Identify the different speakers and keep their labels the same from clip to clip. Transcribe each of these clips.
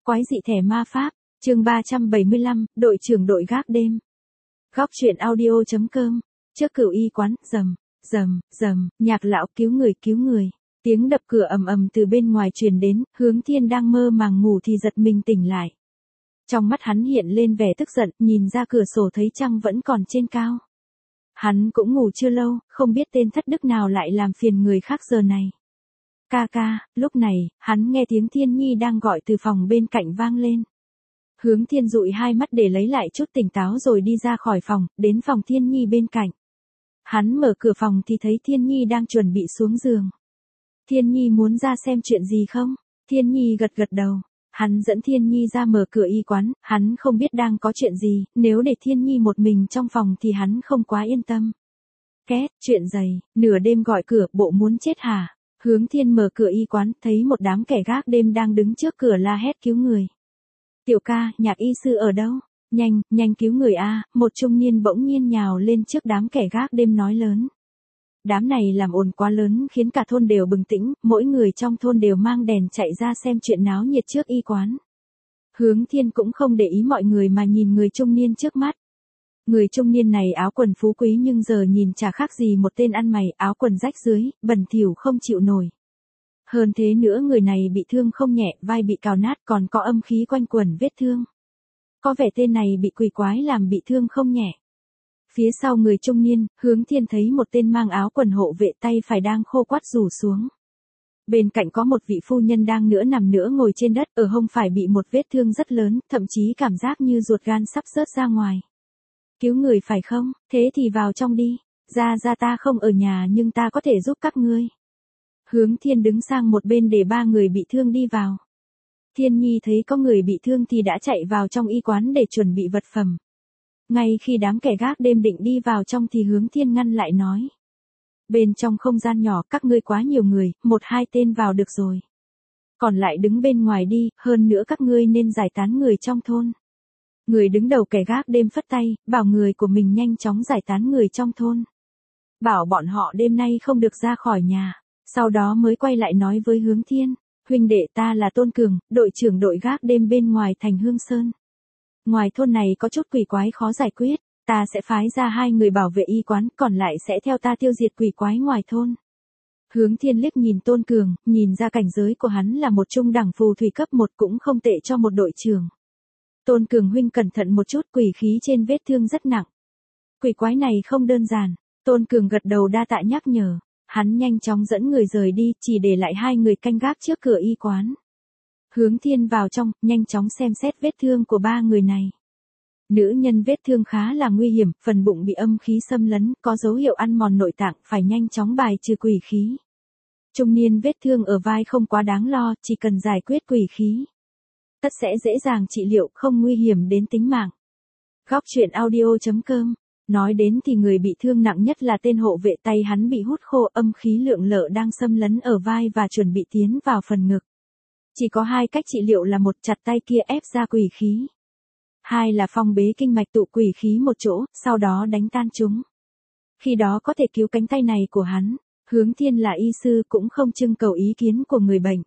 Speaker 1: Quái dị thẻ ma pháp, chương 375, đội trưởng đội gác đêm. Góc truyện audio.com, trước cửu y quán, rầm, rầm, rầm, nhạc lão cứu người cứu người. Tiếng đập cửa ầm ầm từ bên ngoài truyền đến, Hướng Thiên đang mơ màng ngủ thì giật mình tỉnh lại. Trong mắt hắn hiện lên vẻ tức giận, nhìn ra cửa sổ thấy trăng vẫn còn trên cao. Hắn cũng ngủ chưa lâu, không biết tên thất đức nào lại làm phiền người khác giờ này. Ca ca, lúc này, hắn nghe tiếng Thiên Nhi đang gọi từ phòng bên cạnh vang lên. Hướng Thiên dụi hai mắt để lấy lại chút tỉnh táo rồi đi ra khỏi phòng, đến phòng Thiên Nhi bên cạnh. Hắn mở cửa phòng thì thấy Thiên Nhi đang chuẩn bị xuống giường. Thiên Nhi muốn ra xem chuyện gì không? Thiên Nhi gật gật đầu. Hắn dẫn Thiên Nhi ra mở cửa y quán, hắn không biết đang có chuyện gì, nếu để Thiên Nhi một mình trong phòng thì hắn không quá yên tâm. Két, chuyện dày, nửa đêm gọi cửa, bộ muốn chết hả? Hướng Thiên mở cửa y quán, thấy một đám kẻ gác đêm đang đứng trước cửa la hét cứu người. Tiểu ca, Nhạc y sư ở đâu? Nhanh, nhanh cứu người a! Một trung niên bỗng nhiên nhào lên trước đám kẻ gác đêm nói lớn. Đám này làm ồn quá lớn khiến cả thôn đều bừng tỉnh, mỗi người trong thôn đều mang đèn chạy ra xem chuyện náo nhiệt trước y quán. Hướng Thiên cũng không để ý mọi người mà nhìn người trung niên trước mắt. Người trung niên này áo quần phú quý nhưng giờ nhìn chả khác gì một tên ăn mày, áo quần rách dưới, bẩn thỉu không chịu nổi. Hơn thế nữa người này bị thương không nhẹ, vai bị cào nát còn có âm khí quanh quẩn vết thương. Có vẻ tên này bị quỷ quái làm bị thương không nhẹ. Phía sau người trung niên, Hướng Thiên thấy một tên mang áo quần hộ vệ tay phải đang khô quắt rủ xuống. Bên cạnh có một vị phu nhân đang nửa nằm nửa ngồi trên đất, ở hông phải bị một vết thương rất lớn, thậm chí cảm giác như ruột gan sắp rớt ra ngoài. Cứu người phải không? Thế thì vào trong đi. Ra ta không ở nhà nhưng ta có thể giúp các ngươi. Hướng Thiên đứng sang một bên để ba người bị thương đi vào. Thiên Nhi thấy có người bị thương thì đã chạy vào trong y quán để chuẩn bị vật phẩm. Ngay khi đám kẻ gác đêm định đi vào trong thì Hướng Thiên ngăn lại nói. Bên trong không gian nhỏ các ngươi quá nhiều người, 1-2 tên vào được rồi. Còn lại đứng bên ngoài đi, hơn nữa các ngươi nên giải tán người trong thôn. Người đứng đầu kẻ gác đêm phất tay, bảo người của mình nhanh chóng giải tán người trong thôn. Bảo bọn họ đêm nay không được ra khỏi nhà, sau đó mới quay lại nói với Hướng Thiên. Huynh đệ ta là Tôn Cường, đội trưởng đội gác đêm bên ngoài thành Hương Sơn. Ngoài thôn này có chút quỷ quái khó giải quyết, ta sẽ phái ra 2 người bảo vệ y quán, còn lại sẽ theo ta tiêu diệt quỷ quái ngoài thôn. Hướng Thiên liếc nhìn Tôn Cường, nhìn ra cảnh giới của hắn là một trung đẳng phù thủy cấp 1 cũng không tệ cho một đội trưởng. Tôn Cường huynh cẩn thận một chút, quỷ khí trên vết thương rất nặng. Quỷ quái này không đơn giản. Tôn Cường gật đầu đa tạ nhắc nhở. Hắn nhanh chóng dẫn người rời đi, chỉ để lại 2 người canh gác trước cửa y quán. Hướng Thiên vào trong, nhanh chóng xem xét vết thương của 3 người này. Nữ nhân vết thương khá là nguy hiểm, phần bụng bị âm khí xâm lấn, có dấu hiệu ăn mòn nội tạng, phải nhanh chóng bài trừ quỷ khí. Trung niên vết thương ở vai không quá đáng lo, chỉ cần giải quyết quỷ khí. Tất sẽ dễ dàng trị liệu, không nguy hiểm đến tính mạng. Góc truyện audio.com. Nói đến thì người bị thương nặng nhất là tên hộ vệ, tay hắn bị hút khô, âm khí lượng lợ đang xâm lấn ở vai và chuẩn bị tiến vào phần ngực. Chỉ có 2 cách trị liệu là một chặt tay kia ép ra quỷ khí. 2 là phong bế kinh mạch tụ quỷ khí một chỗ, sau đó đánh tan chúng. Khi đó có thể cứu cánh tay này của hắn. Hướng Thiên là y sư cũng không trưng cầu ý kiến của người bệnh.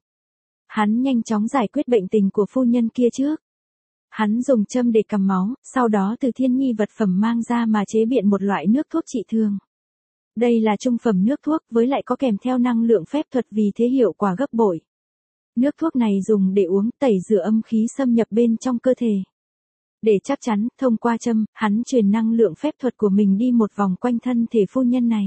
Speaker 1: Hắn nhanh chóng giải quyết bệnh tình của phu nhân kia trước. Hắn dùng châm để cầm máu, sau đó từ Thiên Nhi vật phẩm mang ra mà chế biện một loại nước thuốc trị thương. Đây là trung phẩm nước thuốc với lại có kèm theo năng lượng phép thuật vì thế hiệu quả gấp bội. Nước thuốc này dùng để uống tẩy rửa âm khí xâm nhập bên trong cơ thể. Để chắc chắn, thông qua châm, hắn truyền năng lượng phép thuật của mình đi một vòng quanh thân thể phu nhân này.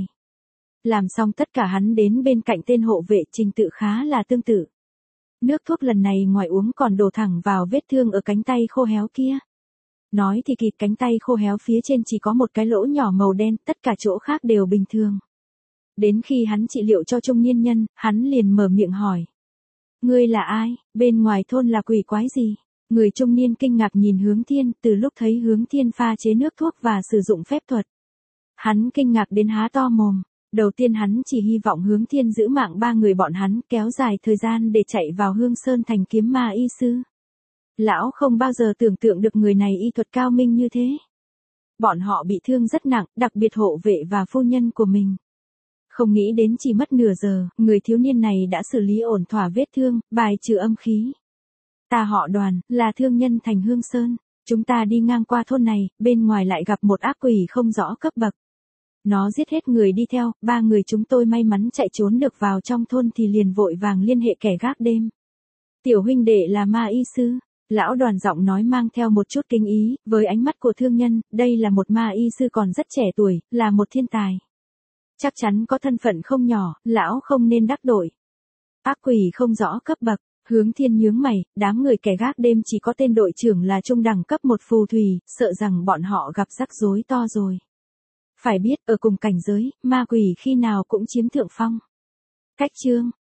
Speaker 1: Làm xong tất cả hắn đến bên cạnh tên hộ vệ, trình tự khá là tương tự. Nước thuốc lần này ngoài uống còn đổ thẳng vào vết thương ở cánh tay khô héo kia. Nói thì kịp, cánh tay khô héo phía trên chỉ có một cái lỗ nhỏ màu đen, tất cả chỗ khác đều bình thường. Đến khi hắn trị liệu cho trung niên nhân, hắn liền mở miệng hỏi. Ngươi là ai, bên ngoài thôn là quỷ quái gì? Người trung niên kinh ngạc nhìn Hướng Thiên, từ lúc thấy Hướng Thiên pha chế nước thuốc và sử dụng phép thuật. Hắn kinh ngạc đến há to mồm. Đầu tiên hắn chỉ hy vọng Hướng Thiên giữ mạng 3 người bọn hắn, kéo dài thời gian để chạy vào Hương Sơn thành kiếm ma y sư. Lão không bao giờ tưởng tượng được người này y thuật cao minh như thế. Bọn họ bị thương rất nặng, đặc biệt hộ vệ và phu nhân của mình. Không nghĩ đến chỉ mất nửa giờ, người thiếu niên này đã xử lý ổn thỏa vết thương, bài trừ âm khí. Ta họ Đoàn, là thương nhân thành Hương Sơn. Chúng ta đi ngang qua thôn này, bên ngoài lại gặp một ác quỷ không rõ cấp bậc. Nó giết hết người đi theo, 3 người chúng tôi may mắn chạy trốn được vào trong thôn thì liền vội vàng liên hệ kẻ gác đêm. Tiểu huynh đệ là ma y sư. Lão Đoàn giọng nói mang theo một chút kinh ý, với ánh mắt của thương nhân, đây là một ma y sư còn rất trẻ tuổi, là một thiên tài. Chắc chắn có thân phận không nhỏ, lão không nên đắc tội. Ác quỷ không rõ cấp bậc, Hướng Thiên nhướng mày, đám người kẻ gác đêm chỉ có tên đội trưởng là trung đẳng cấp một phù thủy, sợ rằng bọn họ gặp rắc rối to rồi. Phải biết, ở cùng cảnh giới, ma quỷ khi nào cũng chiếm thượng phong. Cách chương